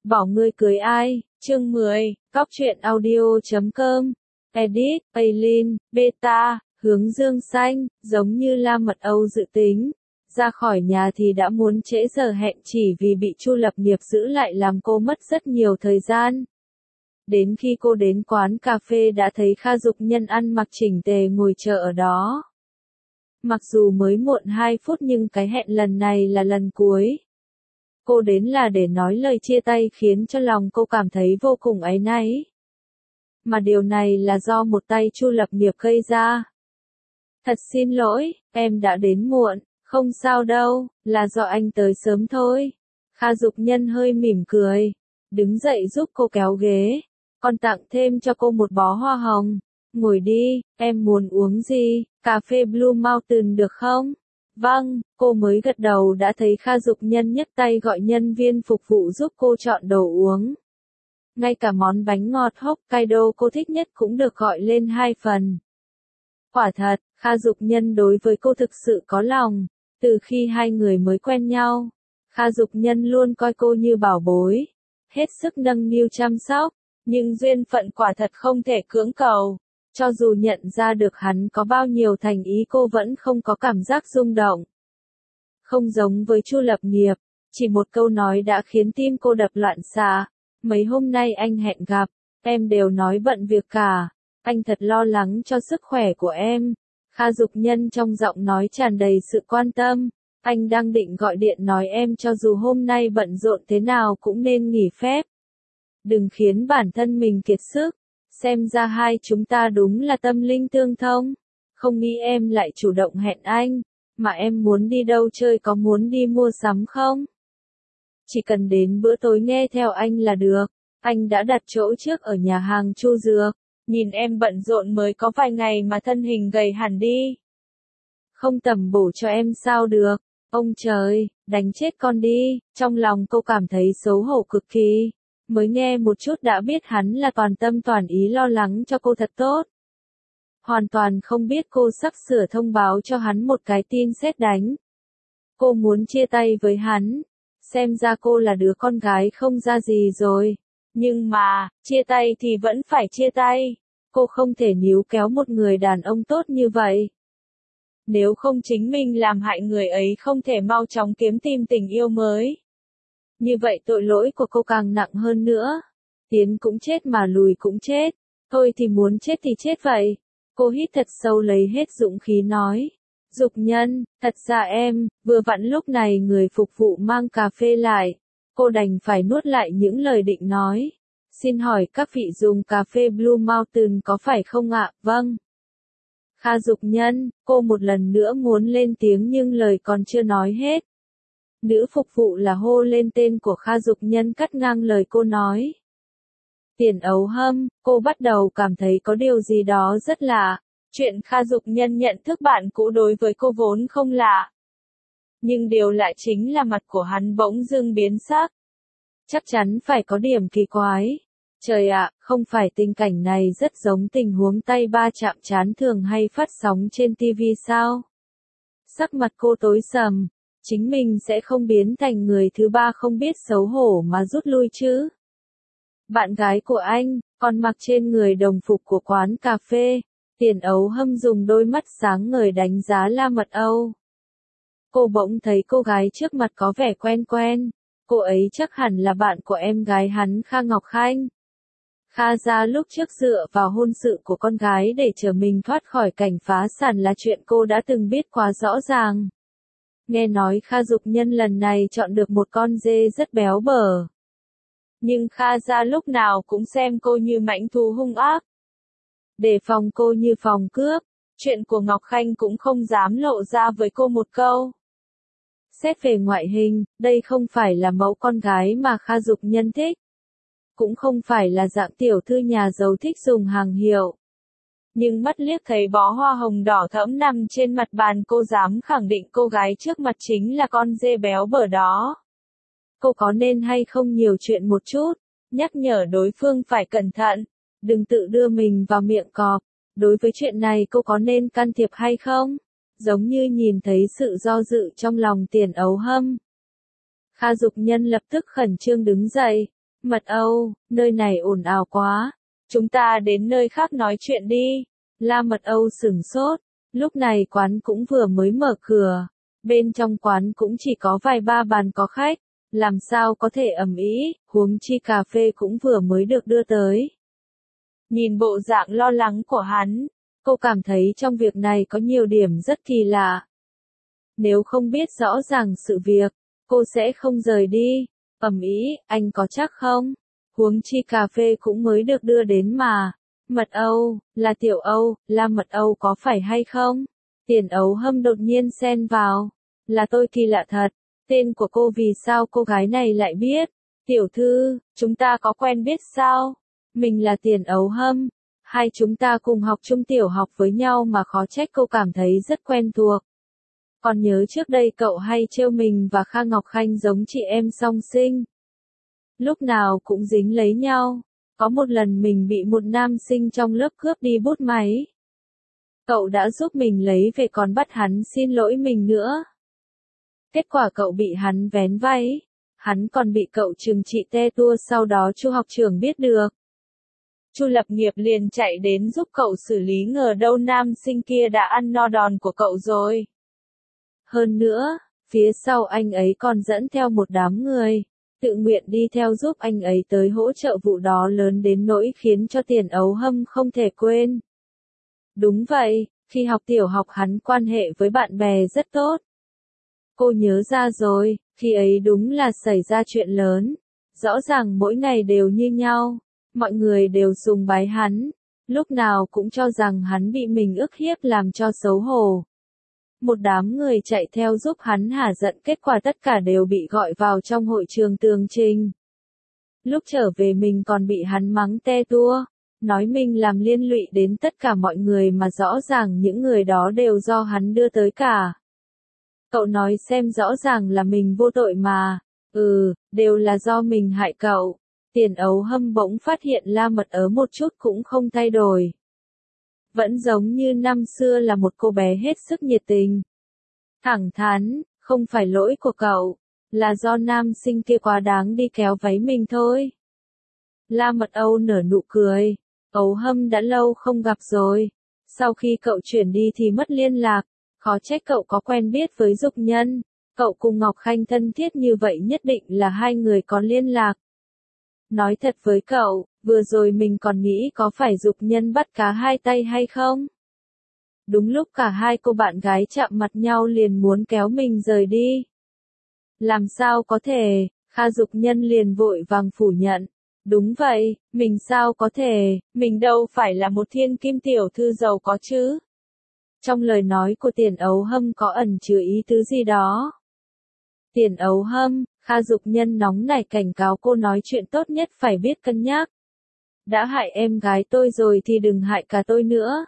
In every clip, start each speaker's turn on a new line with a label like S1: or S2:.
S1: Bảo ngươi cưới ai? Chương 10, Cóc truyện audio.com. Edit, Paylin, Beta, hướng dương xanh, giống như La Mật Âu dự tính. Ra khỏi nhà thì đã muốn trễ giờ hẹn chỉ vì bị Chu Lập Nghiệp giữ lại làm cô mất rất nhiều thời gian. Đến khi cô đến quán cà phê đã thấy Kha Dục Nhân ăn mặc chỉnh tề ngồi chờ ở đó. Mặc dù mới muộn 2 phút nhưng cái hẹn lần này là lần cuối. Cô đến là để nói lời chia tay khiến cho lòng cô cảm thấy vô cùng áy náy. Mà điều này là do một tay Chu Lập Nghiệp gây ra. Thật xin lỗi, em đã đến muộn, không sao đâu, là do anh tới sớm thôi. Kha Dục Nhân hơi mỉm cười, đứng dậy giúp cô kéo ghế, còn tặng thêm cho cô một bó hoa hồng. Ngồi đi, em muốn uống gì, cà phê Blue Mountain được không? Vâng, cô mới gật đầu đã thấy Kha Dục Nhân nhấc tay gọi nhân viên phục vụ giúp cô chọn đồ uống. Ngay cả món bánh ngọt Hokkaido cô thích nhất cũng được gọi lên 2 phần. Quả thật, Kha Dục Nhân đối với cô thực sự có lòng. Từ khi hai người mới quen nhau, Kha Dục Nhân luôn coi cô như bảo bối, hết sức nâng niu chăm sóc, nhưng duyên phận quả thật không thể cưỡng cầu. Cho dù nhận ra được hắn có bao nhiêu thành ý cô vẫn không có cảm giác rung động. Không giống với Chu Lập Nghiệp, chỉ một câu nói đã khiến tim cô đập loạn xạ. Mấy hôm nay anh hẹn gặp, em đều nói bận việc cả. Anh thật lo lắng cho sức khỏe của em. Kha Dục Nhân trong giọng nói tràn đầy sự quan tâm. Anh đang định gọi điện nói em cho dù hôm nay bận rộn thế nào cũng nên nghỉ phép. Đừng khiến bản thân mình kiệt sức. Xem ra hai chúng ta đúng là tâm linh tương thông. Không nghĩ em lại chủ động hẹn anh. Mà em muốn đi đâu chơi, có muốn đi mua sắm không? Chỉ cần đến bữa tối nghe theo anh là được. Anh đã đặt chỗ trước ở nhà hàng Chu Dược. Nhìn em bận rộn mới có vài ngày mà thân hình gầy hẳn đi. Không tầm bổ cho em sao được. Ông trời, đánh chết con đi. Trong lòng cô cảm thấy xấu hổ cực kỳ. Mới nghe một chút đã biết hắn là toàn tâm toàn ý lo lắng cho cô thật tốt. Hoàn toàn không biết cô sắp sửa thông báo cho hắn một cái tin sét đánh. Cô muốn chia tay với hắn. Xem ra cô là đứa con gái không ra gì rồi. Nhưng mà, chia tay thì vẫn phải chia tay. Cô không thể níu kéo một người đàn ông tốt như vậy. Nếu không chính mình làm hại người ấy không thể mau chóng kiếm tìm tình yêu mới. Như vậy tội lỗi của cô càng nặng hơn nữa. Tiến cũng chết mà lùi cũng chết. Thôi thì muốn chết thì chết vậy. Cô hít thật sâu lấy hết dũng khí nói. Dục Nhân, thật ra em, vừa vặn lúc này người phục vụ mang cà phê lại. Cô đành phải nuốt lại những lời định nói. Xin hỏi các vị dùng cà phê Blue Mountain có phải không ạ? Vâng. Kha Dục Nhân, cô một lần nữa muốn lên tiếng nhưng lời còn chưa nói hết. Nữ phục vụ là hô lên tên của Kha Dục Nhân cắt ngang lời cô nói. Tiền ấu hâm, cô bắt đầu cảm thấy có điều gì đó rất lạ. Chuyện Kha Dục Nhân nhận thức bạn cũ đối với cô vốn không lạ. Nhưng điều lạ chính là mặt của hắn bỗng dưng biến sắc. Chắc chắn phải có điểm kỳ quái. Trời ạ, không phải tình cảnh này rất giống tình huống tay ba chạm trán thường hay phát sóng trên TV sao? Sắc mặt cô tối sầm. Chính mình sẽ không biến thành người thứ ba không biết xấu hổ mà rút lui chứ. Bạn gái của anh, còn mặc trên người đồng phục của quán cà phê. Tiền ấu hâm dùng đôi mắt sáng ngời đánh giá La Mật Âu. Cô bỗng thấy cô gái trước mặt có vẻ quen quen. Cô ấy chắc hẳn là bạn của em gái hắn Kha Ngọc Khanh. Kha gia lúc trước dựa vào hôn sự của con gái để chờ mình thoát khỏi cảnh phá sản là chuyện cô đã từng biết quá rõ ràng. Nghe nói Kha Dục Nhân lần này chọn được một con dê rất béo bở. Nhưng Kha gia lúc nào cũng xem cô như mãnh thú hung ác. Đề phòng cô như phòng cướp. Chuyện của Ngọc Khanh cũng không dám lộ ra với cô một câu. Xét về ngoại hình, đây không phải là mẫu con gái mà Kha Dục Nhân thích. Cũng không phải là dạng tiểu thư nhà giàu thích dùng hàng hiệu. Nhưng mắt liếc thấy bó hoa hồng đỏ thẫm nằm trên mặt bàn, cô dám khẳng định cô gái trước mặt chính là con dê béo bở đó. Cô có nên hay không nhiều chuyện một chút, nhắc nhở đối phương phải cẩn thận, đừng tự đưa mình vào miệng cọp. Đối với chuyện này cô có nên can thiệp hay không? Giống như nhìn thấy sự do dự trong lòng Tiền ấu hâm. Kha Dục Nhân lập tức khẩn trương đứng dậy, Mật Âu, nơi này ồn ào quá. Chúng ta đến nơi khác nói chuyện đi. La Mật Âu sửng sốt. Lúc này quán cũng vừa mới mở cửa. Bên trong quán cũng chỉ có vài ba bàn có khách. Làm sao có thể ầm ĩ, huống chi cà phê cũng vừa mới được đưa tới. Nhìn bộ dạng lo lắng của hắn, cô cảm thấy trong việc này có nhiều điểm rất kỳ lạ. Nếu không biết rõ ràng sự việc, cô sẽ không rời đi. Ầm ĩ, anh có chắc không? Huống chi cà phê cũng mới được đưa đến mà. Mật Âu, là Tiểu Âu, là Mật Âu có phải hay không? Tiền Ấu Hâm đột nhiên xen vào. Là tôi kỳ lạ thật. Tên của cô vì sao cô gái này lại biết? Tiểu thư, chúng ta có quen biết sao? Mình là Tiền Ấu Hâm. Hai chúng ta cùng học chung tiểu học với nhau mà khó trách cô cảm thấy rất quen thuộc. Còn nhớ trước đây cậu hay trêu mình và Kha Ngọc Khanh giống chị em song sinh. Lúc nào cũng dính lấy nhau. Có một lần mình bị một nam sinh trong lớp cướp đi bút máy. Cậu đã giúp mình lấy về còn bắt hắn xin lỗi mình nữa. Kết quả cậu bị hắn vén váy. Hắn còn bị cậu trừng trị te tua, sau đó Chu học trưởng biết được. Chu Lập Nghiệp liền chạy đến giúp cậu xử lý, ngờ đâu nam sinh kia đã ăn no đòn của cậu rồi. Hơn nữa, phía sau anh ấy còn dẫn theo một đám người, tự nguyện đi theo giúp anh ấy tới hỗ trợ vụ đó, lớn đến nỗi khiến cho Tiền Ấu Hâm không thể quên. Đúng vậy, khi học tiểu học hắn quan hệ với bạn bè rất tốt. Cô nhớ ra rồi, khi ấy đúng là xảy ra chuyện lớn. Rõ ràng mỗi ngày đều như nhau, mọi người đều sùng bái hắn, lúc nào cũng cho rằng hắn bị mình ức hiếp làm cho xấu hổ. Một đám người chạy theo giúp hắn hả giận, kết quả tất cả đều bị gọi vào trong hội trường tường trình. Lúc trở về mình còn bị hắn mắng te tua, nói mình làm liên lụy đến tất cả mọi người mà rõ ràng những người đó đều do hắn đưa tới cả. Cậu nói xem, rõ ràng là mình vô tội mà. Đều là do mình hại cậu. Tiền Ấu Hâm bỗng phát hiện La Mật Ớ một chút cũng không thay đổi. Vẫn giống như năm xưa, là một cô bé hết sức nhiệt tình. Thẳng thắn, không phải lỗi của cậu, là do nam sinh kia quá đáng đi kéo váy mình thôi. La Mật Âu nở nụ cười. Ấu Hâm đã lâu không gặp rồi. Sau khi cậu chuyển đi thì mất liên lạc. Khó trách cậu có quen biết với Dục Nhân. Cậu cùng Ngọc Khanh thân thiết như vậy, nhất định là hai người có liên lạc. Nói thật với cậu, vừa rồi mình còn nghĩ có phải Dục Nhân bắt cá hai tay hay không? Đúng lúc cả hai cô bạn gái chạm mặt nhau liền muốn kéo mình rời đi. Làm sao có thể? Kha Dục Nhân liền vội vàng phủ nhận. Đúng vậy, mình sao có thể, mình đâu phải là một thiên kim tiểu thư giàu có chứ. Trong lời nói của Tiền Ấu Hâm có ẩn chứa ý tứ gì đó. Tiền Ấu Hâm, Kha Dục Nhân nóng nảy cảnh cáo cô, nói chuyện tốt nhất phải biết cân nhắc. Đã hại em gái tôi rồi thì đừng hại cả tôi nữa.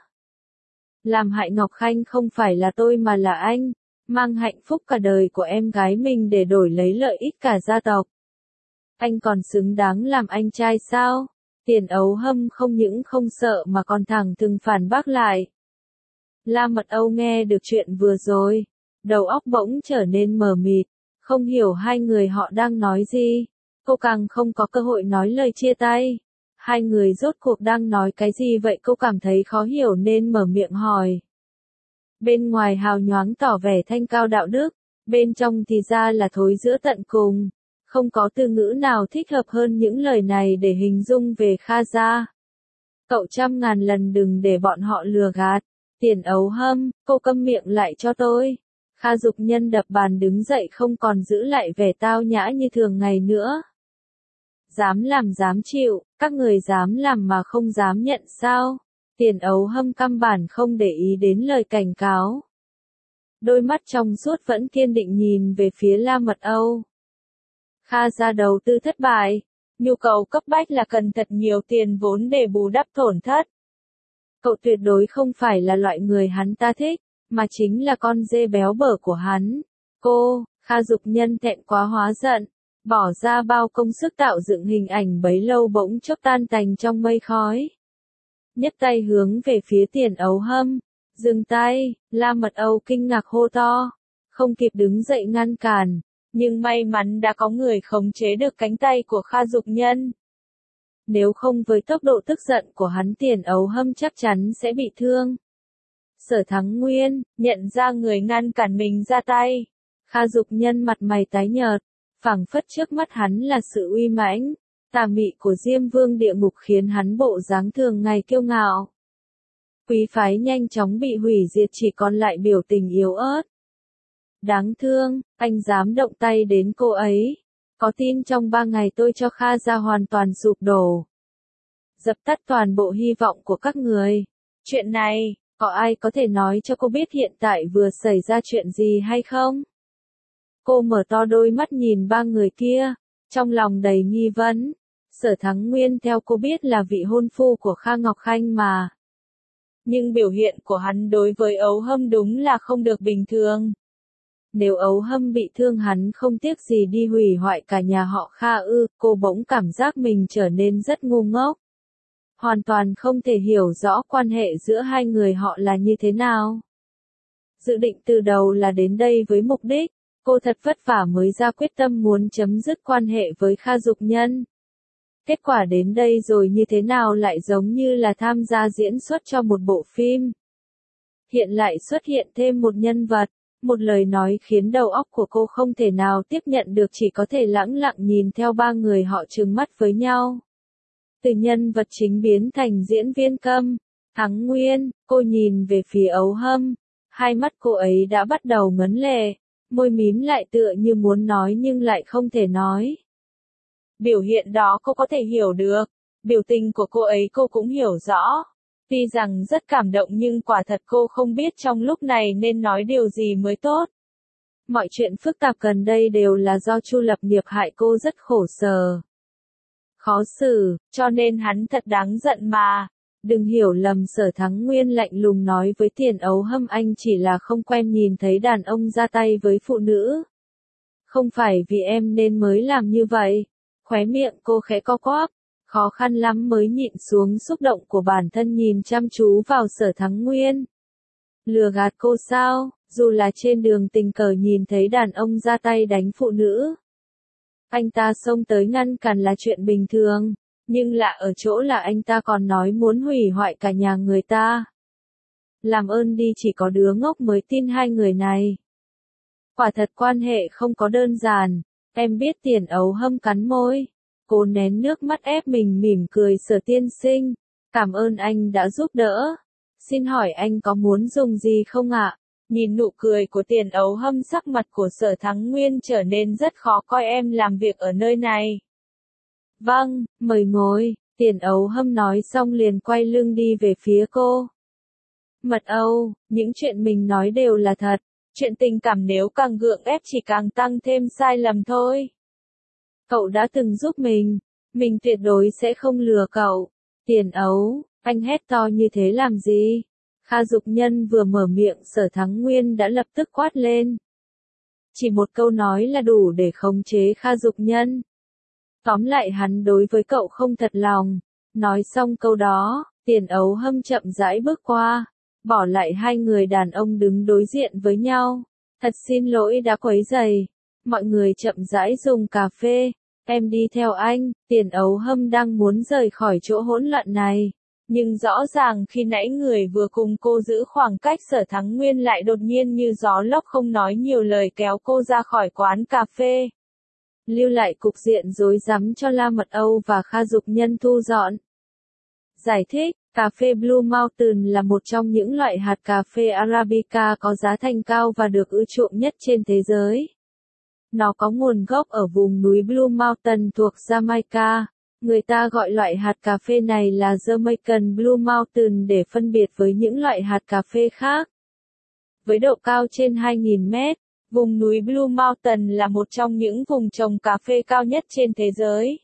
S1: Làm hại Ngọc Khanh không phải là tôi mà là anh, mang hạnh phúc cả đời của em gái mình để đổi lấy lợi ích cả gia tộc. Anh còn xứng đáng làm anh trai sao? Tiền Ấu Hâm không những không sợ mà còn thẳng thừng phản bác lại. La Mật Âu nghe được chuyện vừa rồi, đầu óc bỗng trở nên mờ mịt, không hiểu hai người họ đang nói gì. Cô càng không có cơ hội nói lời chia tay. Hai người rốt cuộc đang nói cái gì vậy, cô cảm thấy khó hiểu nên mở miệng hỏi. Bên ngoài hào nhoáng tỏ vẻ thanh cao đạo đức, bên trong thì ra là thối rữa tận cùng. Không có từ ngữ nào thích hợp hơn những lời này để hình dung về Kha gia. Cậu trăm ngàn lần đừng để bọn họ lừa gạt. Tiền Ấu Hâm, cô câm miệng lại cho tôi. Kha Dục Nhân đập bàn đứng dậy, không còn giữ lại vẻ tao nhã như thường ngày nữa. Dám làm dám chịu, các người dám làm mà không dám nhận sao? Tiền Ấu Hâm căn bản không để ý đến lời cảnh cáo. Đôi mắt trong suốt vẫn kiên định nhìn về phía La Mật Âu. Kha gia đầu tư thất bại, nhu cầu cấp bách là cần thật nhiều tiền vốn để bù đắp tổn thất. Cậu tuyệt đối không phải là loại người hắn ta thích, mà chính là con dê béo bở của hắn. Cô, Kha Dục Nhân thẹn quá hóa giận, bỏ ra bao công sức tạo dựng hình ảnh bấy lâu bỗng chốc tan tành trong mây khói. Nhấc tay hướng về phía Tiền Ấu Hâm, dừng tay. La Mật Âu kinh ngạc hô to, không kịp đứng dậy ngăn cản, nhưng may mắn đã có người khống chế được cánh tay của Kha Dục Nhân. Nếu không với tốc độ tức giận của hắn Tiền Ấu Hâm chắc chắn sẽ bị thương. Sở Thắng Nguyên, nhận ra người ngăn cản mình ra tay. Kha Dục Nhân mặt mày tái nhợt, phảng phất trước mắt hắn là sự uy mãnh, tà mị của Diêm Vương địa ngục khiến hắn bộ dáng thường ngày kiêu ngạo. Quý phái nhanh chóng bị hủy diệt chỉ còn lại biểu tình yếu ớt. Đáng thương, anh dám động tay đến cô ấy. Có tin trong 3 ngày tôi cho Kha gia hoàn toàn sụp đổ. Dập tắt toàn bộ hy vọng của các người. Chuyện này, có ai có thể nói cho cô biết hiện tại vừa xảy ra chuyện gì hay không? Cô mở to đôi mắt nhìn 3 người kia, trong lòng đầy nghi vấn. Sở Thắng Nguyên theo cô biết là vị hôn phu của Kha Ngọc Khanh mà. Nhưng biểu hiện của hắn đối với Ấu Hâm đúng là không được bình thường. Nếu Ấu Hâm bị thương hắn không tiếc gì đi hủy hoại cả nhà họ Kha ư, cô bỗng cảm giác mình trở nên rất ngu ngốc. Hoàn toàn không thể hiểu rõ quan hệ giữa hai người họ là như thế nào. Dự định từ đầu là đến đây với mục đích, cô thật vất vả mới ra quyết tâm muốn chấm dứt quan hệ với Kha Dục Nhân. Kết quả đến đây rồi như thế nào lại giống như là tham gia diễn xuất cho một bộ phim. Hiện lại xuất hiện thêm một nhân vật, một lời nói khiến đầu óc của cô không thể nào tiếp nhận được, chỉ có thể lẳng lặng nhìn theo 3 người họ trừng mắt với nhau. Từ nhân vật chính biến thành diễn viên câm, Thắng Nguyên, cô nhìn về phía Ấu Hâm, hai mắt cô ấy đã bắt đầu ngấn lệ, môi mím lại tựa như muốn nói nhưng lại không thể nói. Biểu hiện đó cô có thể hiểu được, biểu tình của cô ấy cô cũng hiểu rõ. Tuy rằng rất cảm động nhưng quả thật cô không biết trong lúc này nên nói điều gì mới tốt. Mọi chuyện phức tạp gần đây đều là do Chu Lập Nghiệp hại cô rất khổ sở. Khó xử, cho nên hắn thật đáng giận mà. Đừng hiểu lầm, Sở Thắng Nguyên lạnh lùng nói với Tiền Ấu Hâm, anh chỉ là không quen nhìn thấy đàn ông ra tay với phụ nữ. Không phải vì em nên mới làm như vậy. Khóe miệng cô khẽ co quắp, khó khăn lắm mới nhịn xuống xúc động của bản thân nhìn chăm chú vào Sở Thắng Nguyên. Lừa gạt cô sao, dù là trên đường tình cờ nhìn thấy đàn ông ra tay đánh phụ nữ. Anh ta xông tới ngăn cản là chuyện bình thường, nhưng lạ ở chỗ là anh ta còn nói muốn hủy hoại cả nhà người ta. Làm ơn đi, chỉ có đứa ngốc mới tin hai người này. Quả thật quan hệ không có đơn giản, em biết. Tiền Ấu Hâm cắn môi. Cô nén nước mắt ép mình mỉm cười. Sở tiên sinh, cảm ơn anh đã giúp đỡ. Xin hỏi anh có muốn dùng gì không ạ? Nhìn nụ cười của Tiền Ấu Hâm, sắc mặt của Sở Thắng Nguyên trở nên rất khó coi. Em làm việc ở nơi này. Vâng, mời ngồi. Tiền Ấu Hâm nói xong liền quay lưng đi về phía cô. Mật Âu, những chuyện mình nói đều là thật. Chuyện tình cảm nếu càng gượng ép chỉ càng tăng thêm sai lầm thôi. Cậu đã từng giúp mình tuyệt đối sẽ không lừa cậu. Tiền Ấu, anh hét to như thế làm gì? Kha Dục Nhân vừa mở miệng, Sở Thắng Nguyên đã lập tức quát lên. Chỉ một câu nói là đủ để khống chế Kha Dục Nhân. Tóm lại hắn đối với cậu không thật lòng. Nói xong câu đó, Tiền Ấu Hâm chậm rãi bước qua, bỏ lại hai người đàn ông đứng đối diện với nhau. Thật xin lỗi đã quấy rầy. Mọi người chậm rãi dùng cà phê. Em đi theo anh. Tiền Ấu Hâm đang muốn rời khỏi chỗ hỗn loạn này. Nhưng rõ ràng khi nãy người vừa cùng cô giữ khoảng cách, Sở Thắng Nguyên lại đột nhiên như gió lốc không nói nhiều lời kéo cô ra khỏi quán cà phê. Lưu lại cục diện rối rắm cho La Mật Âu và Kha Dục Nhân thu dọn. Giải thích, cà phê Blue Mountain là một trong những loại hạt cà phê Arabica có giá thành cao và được ưa chuộng nhất trên thế giới. Nó có nguồn gốc ở vùng núi Blue Mountain thuộc Jamaica. Người ta gọi loại hạt cà phê này là Jamaican Blue Mountain để phân biệt với những loại hạt cà phê khác. Với độ cao trên 2.000 mét, vùng núi Blue Mountain là một trong những vùng trồng cà phê cao nhất trên thế giới.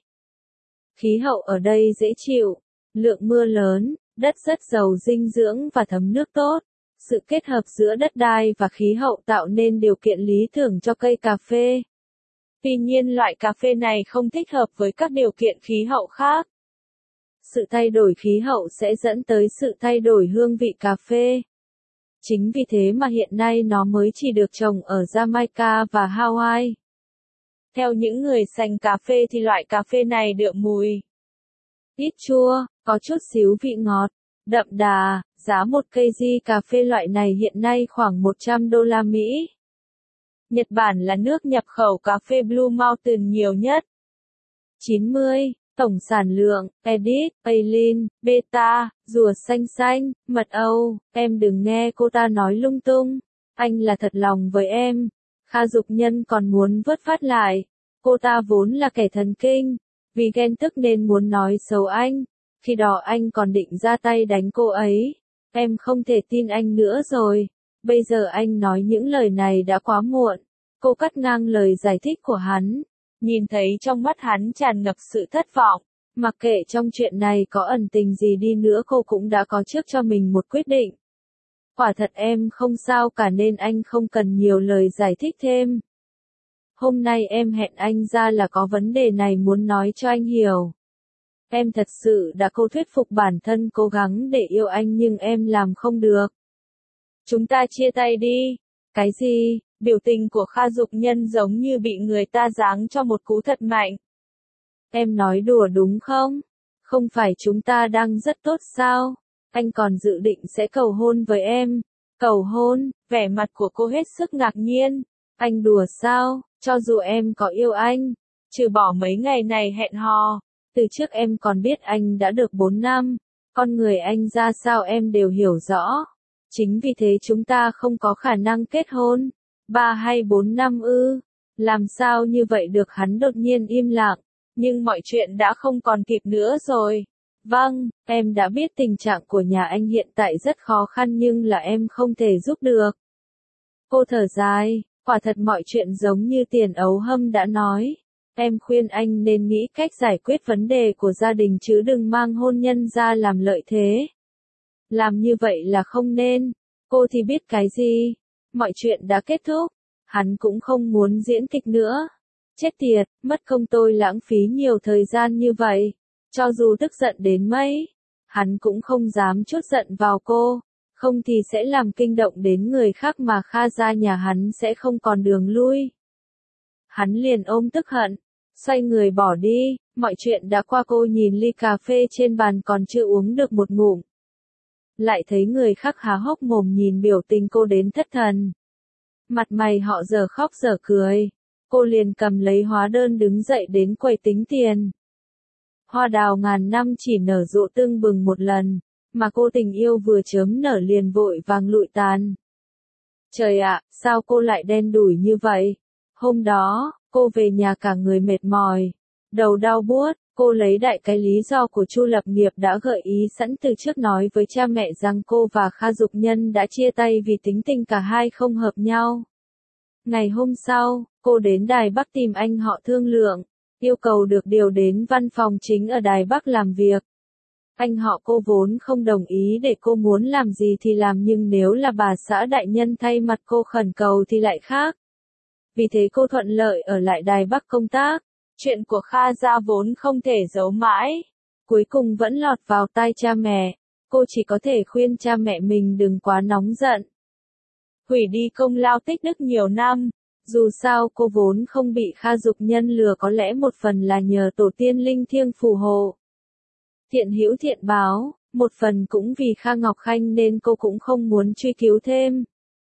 S1: Khí hậu ở đây dễ chịu, lượng mưa lớn, đất rất giàu dinh dưỡng và thấm nước tốt. Sự kết hợp giữa đất đai và khí hậu tạo nên điều kiện lý tưởng cho cây cà phê. Tuy nhiên loại cà phê này không thích hợp với các điều kiện khí hậu khác. Sự thay đổi khí hậu sẽ dẫn tới sự thay đổi hương vị cà phê. Chính vì thế mà hiện nay nó mới chỉ được trồng ở Jamaica và Hawaii. Theo những người sành cà phê thì loại cà phê này đượm mùi ít chua, có chút xíu vị ngọt, đậm đà. Giá một kg cà phê loại này hiện nay khoảng 100 đô la Mỹ. Nhật Bản là nước nhập khẩu cà phê Blue Mountain nhiều nhất. 90. Tổng sản lượng, Edit, Paylin, Beta, rùa xanh xanh, mật ong. Em đừng nghe cô ta nói lung tung. Anh là thật lòng với em. Kha Dục Nhân còn muốn vớt phát lại. Cô ta vốn là kẻ thần kinh. Vì ghen tức nên muốn nói xấu anh. Khi đó anh còn định ra tay đánh cô ấy. Em không thể tin anh nữa rồi. Bây giờ anh nói những lời này đã quá muộn. Cô cắt ngang lời giải thích của hắn. Nhìn thấy trong mắt hắn tràn ngập sự thất vọng. Mặc kệ trong chuyện này có ẩn tình gì đi nữa cô cũng đã có trước cho mình một quyết định. Quả thật em không sao cả nên anh không cần nhiều lời giải thích thêm. Hôm nay em hẹn anh ra là có vấn đề này muốn nói cho anh hiểu. Em thật sự đã cố thuyết phục bản thân cố gắng để yêu anh nhưng em làm không được. Chúng ta chia tay đi. Cái gì? Biểu tình của Kha Dục Nhân giống như bị người ta giáng cho một cú thật mạnh. Em nói đùa đúng không? Không phải chúng ta đang rất tốt sao? Anh còn dự định sẽ cầu hôn với em. Cầu hôn? Vẻ mặt của cô hết sức ngạc nhiên. Anh đùa sao? Cho dù em có yêu anh, trừ bỏ mấy ngày này hẹn hò, từ trước em còn biết anh đã được 4 năm. Con người anh ra sao em đều hiểu rõ. Chính vì thế chúng ta không có khả năng kết hôn. 3 hay 4 năm ư? Làm sao như vậy được? Hắn đột nhiên im lặng. Nhưng mọi chuyện đã không còn kịp nữa rồi. Vâng, em đã biết tình trạng của nhà anh hiện tại rất khó khăn nhưng là em không thể giúp được. Cô thở dài, quả thật mọi chuyện giống như Tiền Ấu Hâm đã nói. Em khuyên anh nên nghĩ cách giải quyết vấn đề của gia đình chứ đừng mang hôn nhân ra làm lợi thế. Làm như vậy là không nên. Cô thì biết cái gì? Mọi chuyện đã kết thúc. Hắn cũng không muốn diễn kịch nữa. Chết tiệt, mất công tôi lãng phí nhiều thời gian như vậy. Cho dù tức giận đến mấy, hắn cũng không dám trút giận vào cô. Không thì sẽ làm kinh động đến người khác mà Kha gia nhà hắn sẽ không còn đường lui. Hắn liền ôm tức hận, xoay người bỏ đi. Mọi chuyện đã qua. Cô nhìn ly cà phê trên bàn còn chưa uống được một ngụm. Lại thấy người khác há hốc mồm nhìn biểu tình cô đến thất thần. Mặt mày họ giờ khóc giờ cười. Cô liền cầm lấy hóa đơn đứng dậy đến quầy tính tiền. Hoa đào ngàn năm chỉ nở rộ tưng bừng một lần, mà cô tình yêu vừa chớm nở liền vội vàng lụi tàn. Trời ạ, sao cô lại đen đủi như vậy? Hôm đó, cô về nhà cả người mệt mỏi, đầu đau buốt. Cô lấy đại cái lý do của Chu Lập Nghiệp đã gợi ý sẵn từ trước nói với cha mẹ rằng cô và Kha Dục Nhân đã chia tay vì tính tình cả hai không hợp nhau. Ngày hôm sau, cô đến Đài Bắc tìm anh họ thương lượng, yêu cầu được điều đến văn phòng chính ở Đài Bắc làm việc. Anh họ cô vốn không đồng ý để cô muốn làm gì thì làm nhưng nếu là bà xã đại nhân thay mặt cô khẩn cầu thì lại khác. Vì thế cô thuận lợi ở lại Đài Bắc công tác. Chuyện của Kha gia vốn không thể giấu mãi. Cuối cùng vẫn lọt vào tai cha mẹ. Cô chỉ có thể khuyên cha mẹ mình đừng quá nóng giận. Hủy đi công lao tích đức nhiều năm. Dù sao cô vốn không bị Kha Dục Nhân lừa, có lẽ một phần là nhờ tổ tiên linh thiêng phù hộ. Thiện hữu thiện báo, một phần cũng vì Kha Ngọc Khanh nên cô cũng không muốn truy cứu thêm.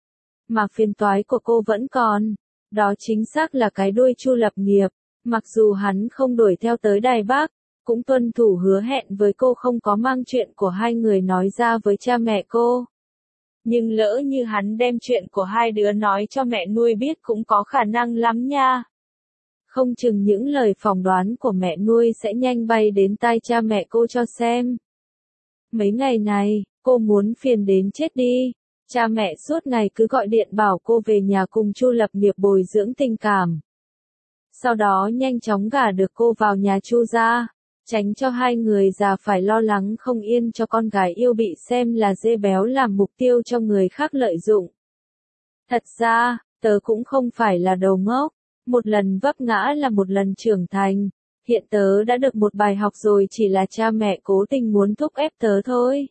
S1: Mà phiền toái của cô vẫn còn. Đó chính xác là cái đuôi Chu Lập Nghiệp. Mặc dù hắn không đuổi theo tới Đài Bắc, cũng tuân thủ hứa hẹn với cô không có mang chuyện của hai người nói ra với cha mẹ cô. Nhưng lỡ như hắn đem chuyện của hai đứa nói cho mẹ nuôi biết cũng có khả năng lắm nha. Không chừng những lời phỏng đoán của mẹ nuôi sẽ nhanh bay đến tai cha mẹ cô cho xem. Mấy ngày này, cô muốn phiền đến chết đi. Cha mẹ suốt ngày cứ gọi điện bảo cô về nhà cùng Chu Lập Nghiệp bồi dưỡng tình cảm. Sau đó nhanh chóng gả được cô vào nhà Chu gia, tránh cho hai người già phải lo lắng không yên cho con gái yêu bị xem là dê béo làm mục tiêu cho người khác lợi dụng. Thật ra, tớ cũng không phải là đầu ngốc, một lần vấp ngã là một lần trưởng thành, hiện tớ đã được một bài học rồi, chỉ là cha mẹ cố tình muốn thúc ép tớ thôi.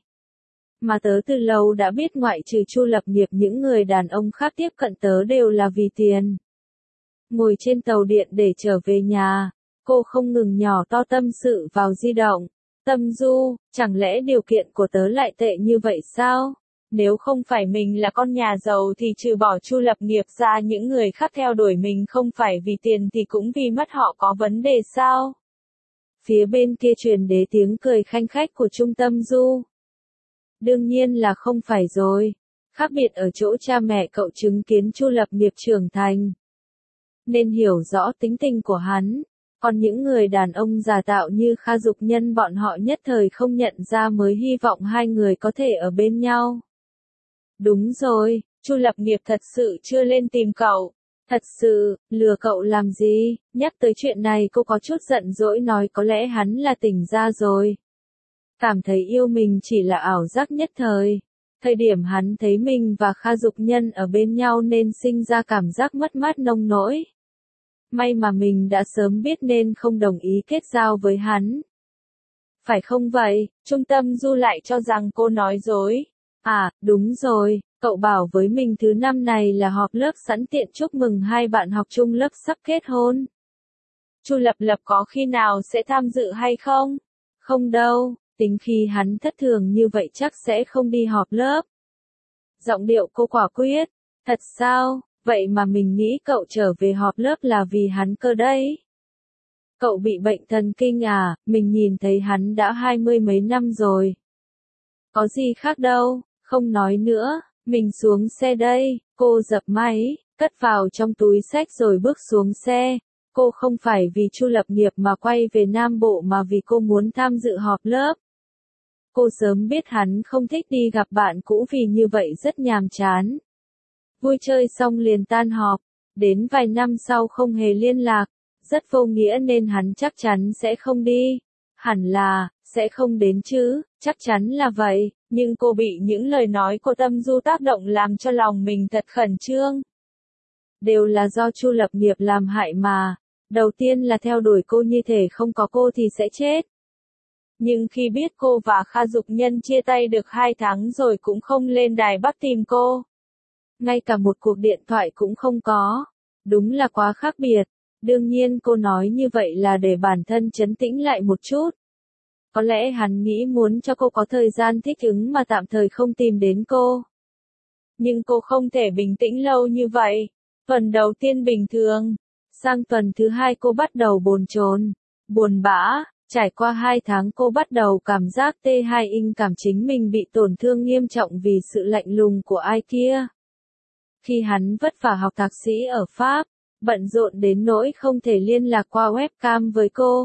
S1: Mà tớ từ lâu đã biết ngoại trừ Chu Lập Nghiệp những người đàn ông khác tiếp cận tớ đều là vì tiền. Ngồi trên tàu điện để trở về nhà, cô không ngừng nhỏ to tâm sự vào di động. Tâm Du, chẳng lẽ điều kiện của tớ lại tệ như vậy sao? Nếu không phải mình là con nhà giàu thì trừ bỏ Chu Lập Nghiệp ra những người khác theo đuổi mình không phải vì tiền thì cũng vì mắt họ có vấn đề sao? Phía bên kia truyền đến tiếng cười khanh khách của Trung Tâm Du. Đương nhiên là không phải rồi. Khác biệt ở chỗ cha mẹ cậu chứng kiến Chu Lập Nghiệp trưởng thành, nên hiểu rõ tính tình của hắn. Còn những người đàn ông giả tạo như Kha Dục Nhân bọn họ nhất thời không nhận ra mới hy vọng hai người có thể ở bên nhau. Đúng rồi, Chu Lập Nghiệp thật sự chưa lên tìm cậu. Thật sự, lừa cậu làm gì? Nhắc tới chuyện này cô có chút giận dỗi nói có lẽ hắn là tỉnh ra rồi. Cảm thấy yêu mình chỉ là ảo giác nhất thời. Thời điểm hắn thấy mình và Kha Dục Nhân ở bên nhau nên sinh ra cảm giác mất mát nông nỗi. May mà mình đã sớm biết nên không đồng ý kết giao với hắn. Phải không vậy? Trung Tâm Du lại cho rằng cô nói dối. À, đúng rồi, cậu bảo với mình thứ năm này là họp lớp sẵn tiện chúc mừng hai bạn học chung lớp sắp kết hôn. Chu Lập Lập có khi nào sẽ tham dự hay không? Không đâu, tính khi hắn thất thường như vậy chắc sẽ không đi họp lớp. Giọng điệu cô quả quyết. Thật sao? Vậy mà mình nghĩ cậu trở về họp lớp là vì hắn cơ đấy. Cậu bị bệnh thần kinh à, mình nhìn thấy hắn đã 20 mấy năm rồi. Có gì khác đâu, không nói nữa, mình xuống xe đây, cô dập máy, cất vào trong túi xách rồi bước xuống xe. Cô không phải vì Chu Lập Nghiệp mà quay về Nam Bộ mà vì cô muốn tham dự họp lớp. Cô sớm biết hắn không thích đi gặp bạn cũ vì như vậy rất nhàm chán. Vui chơi xong liền tan họp, đến vài năm sau không hề liên lạc, rất vô nghĩa nên hắn chắc chắn sẽ không đi. Hẳn là, sẽ không đến chứ, chắc chắn là vậy, nhưng cô bị những lời nói của Tâm Du tác động làm cho lòng mình thật khẩn trương. Đều là do Chu Lập Nghiệp làm hại mà, đầu tiên là theo đuổi cô như thể không có cô thì sẽ chết. Nhưng khi biết cô và Kha Dục Nhân chia tay được 2 tháng rồi cũng không lên Đài Bắc tìm cô. Ngay cả một cuộc điện thoại cũng không có. Đúng là quá khác biệt. Đương nhiên cô nói như vậy là để bản thân trấn tĩnh lại một chút. Có lẽ hắn nghĩ muốn cho cô có thời gian thích ứng mà tạm thời không tìm đến cô. Nhưng cô không thể bình tĩnh lâu như vậy. Tuần đầu tiên bình thường. Sang tuần thứ 2 cô bắt đầu bồn chồn, buồn bã. Trải qua 2 tháng cô bắt đầu cảm giác T2 cảm chính mình bị tổn thương nghiêm trọng vì sự lạnh lùng của ai kia. Khi hắn vất vả học thạc sĩ ở Pháp, bận rộn đến nỗi không thể liên lạc qua webcam với cô.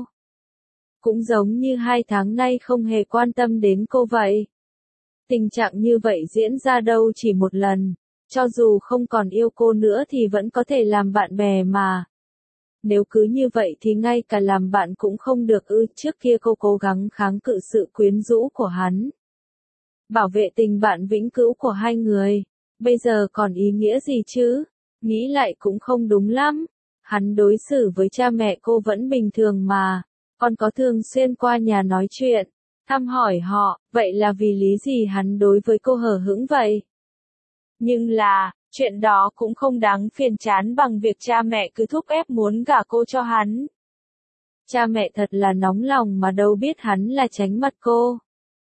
S1: Cũng giống như 2 tháng nay không hề quan tâm đến cô vậy. Tình trạng như vậy diễn ra đâu chỉ một lần, cho dù không còn yêu cô nữa thì vẫn có thể làm bạn bè mà. Nếu cứ như vậy thì ngay cả làm bạn cũng không được ư, trước kia cô cố gắng kháng cự sự quyến rũ của hắn. Bảo vệ tình bạn vĩnh cửu của hai người, bây giờ còn ý nghĩa gì chứ? Nghĩ lại cũng không đúng lắm. Hắn đối xử với cha mẹ cô vẫn bình thường mà, còn có thường xuyên qua nhà nói chuyện, thăm hỏi họ, vậy là vì lý gì hắn đối với cô hờ hững vậy? Nhưng là, chuyện đó cũng không đáng phiền chán bằng việc cha mẹ cứ thúc ép muốn gả cô cho hắn. Cha mẹ thật là nóng lòng mà đâu biết hắn là tránh mặt cô.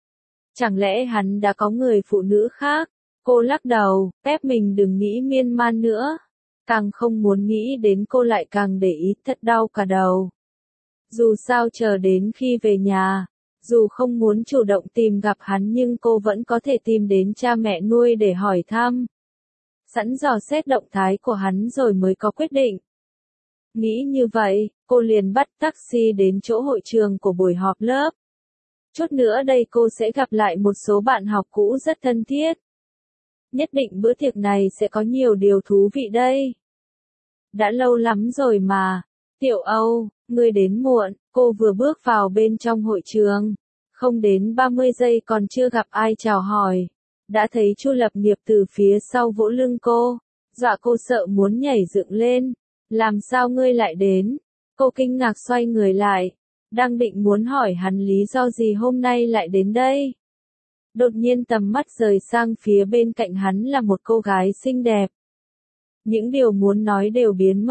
S1: Chẳng lẽ hắn đã có người phụ nữ khác? Cô lắc đầu, ép mình đừng nghĩ miên man nữa. Càng không muốn nghĩ đến cô lại càng để ý, thật đau cả đầu. Dù sao chờ đến khi về nhà, dù không muốn chủ động tìm gặp hắn nhưng cô vẫn có thể tìm đến cha mẹ nuôi để hỏi thăm. Sẵn dò xét động thái của hắn rồi mới có quyết định. Nghĩ như vậy, cô liền bắt taxi đến chỗ hội trường của buổi họp lớp. Chút nữa đây cô sẽ gặp lại một số bạn học cũ rất thân thiết. Nhất định bữa tiệc này sẽ có nhiều điều thú vị đây. Đã lâu lắm rồi mà. Tiểu Âu, ngươi đến muộn, cô vừa bước vào bên trong hội trường. Không đến 30 giây còn chưa gặp ai chào hỏi. Đã thấy Chu Lập Nghiệp từ phía sau vỗ lưng cô. Dọa cô sợ muốn nhảy dựng lên. Làm sao ngươi lại đến? Cô kinh ngạc xoay người lại. Đang định muốn hỏi hắn lý do gì hôm nay lại đến đây. Đột nhiên tầm mắt rời sang phía bên cạnh hắn là một cô gái xinh đẹp. Những điều muốn nói đều biến mất.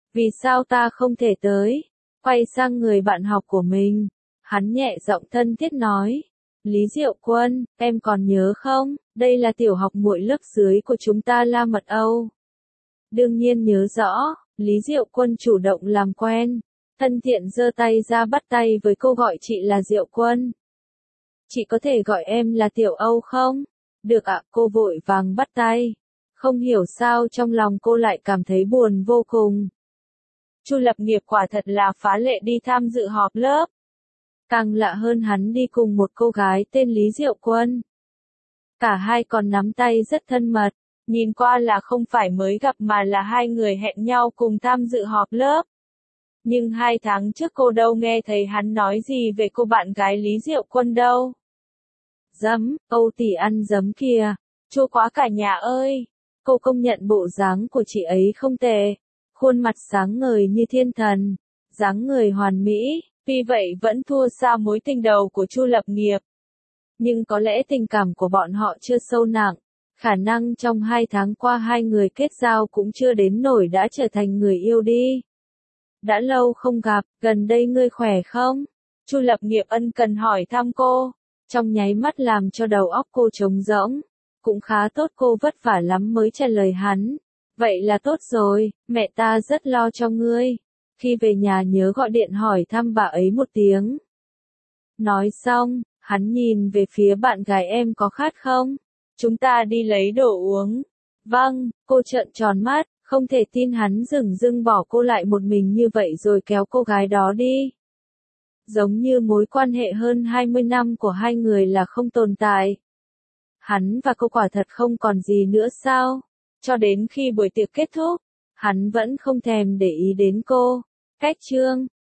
S1: Vì sao ta không thể tới? Quay sang người bạn học của mình. Hắn nhẹ giọng thân thiết nói. Lý Diệu Quân, em còn nhớ không? Đây là tiểu học muội lớp dưới của chúng ta La Mật Âu. Đương nhiên nhớ rõ, Lý Diệu Quân chủ động làm quen. Thân thiện giơ tay ra bắt tay với cô gọi chị là Diệu Quân. Chị có thể gọi em là Tiểu Âu không? Được ạ, cô vội vàng bắt tay. Không hiểu sao trong lòng cô lại cảm thấy buồn vô cùng. Chu Lập Nghiệp quả thật là phá lệ đi tham dự họp lớp. Càng lạ hơn hắn đi cùng một cô gái tên Lý Diệu Quân. Cả hai còn nắm tay rất thân mật, nhìn qua là không phải mới gặp mà là hai người hẹn nhau cùng tham dự họp lớp. Nhưng 2 tháng trước cô đâu nghe thấy hắn nói gì về cô bạn gái Lý Diệu Quân đâu. Giấm, Âu tỷ ăn giấm kìa, chua quá cả nhà ơi. Cô công nhận bộ dáng của chị ấy không tệ, khuôn mặt sáng ngời như thiên thần, dáng người hoàn mỹ, tuy vậy vẫn thua xa mối tình đầu của Chu Lập Nghiệp. Nhưng có lẽ tình cảm của bọn họ chưa sâu nặng, khả năng trong 2 tháng qua hai người kết giao cũng chưa đến nổi đã trở thành người yêu đi. Đã lâu không gặp, gần đây ngươi khỏe không? Chu Lập Nghiệp ân cần hỏi thăm cô, trong nháy mắt làm cho đầu óc cô trống rỗng. Cũng khá tốt, cô vất vả lắm mới trả lời hắn. Vậy là tốt rồi, mẹ ta rất lo cho ngươi. Khi về nhà nhớ gọi điện hỏi thăm bà ấy một tiếng. Nói xong, hắn nhìn về phía bạn gái, em có khát không? Chúng ta đi lấy đồ uống. Vâng, cô trợn tròn mắt, không thể tin hắn dửng dưng bỏ cô lại một mình như vậy rồi kéo cô gái đó đi. Giống như mối quan hệ hơn 20 năm của hai người là không tồn tại. Hắn và cô quả thật không còn gì nữa sao? Cho đến khi buổi tiệc kết thúc, hắn vẫn không thèm để ý đến cô. Cách chương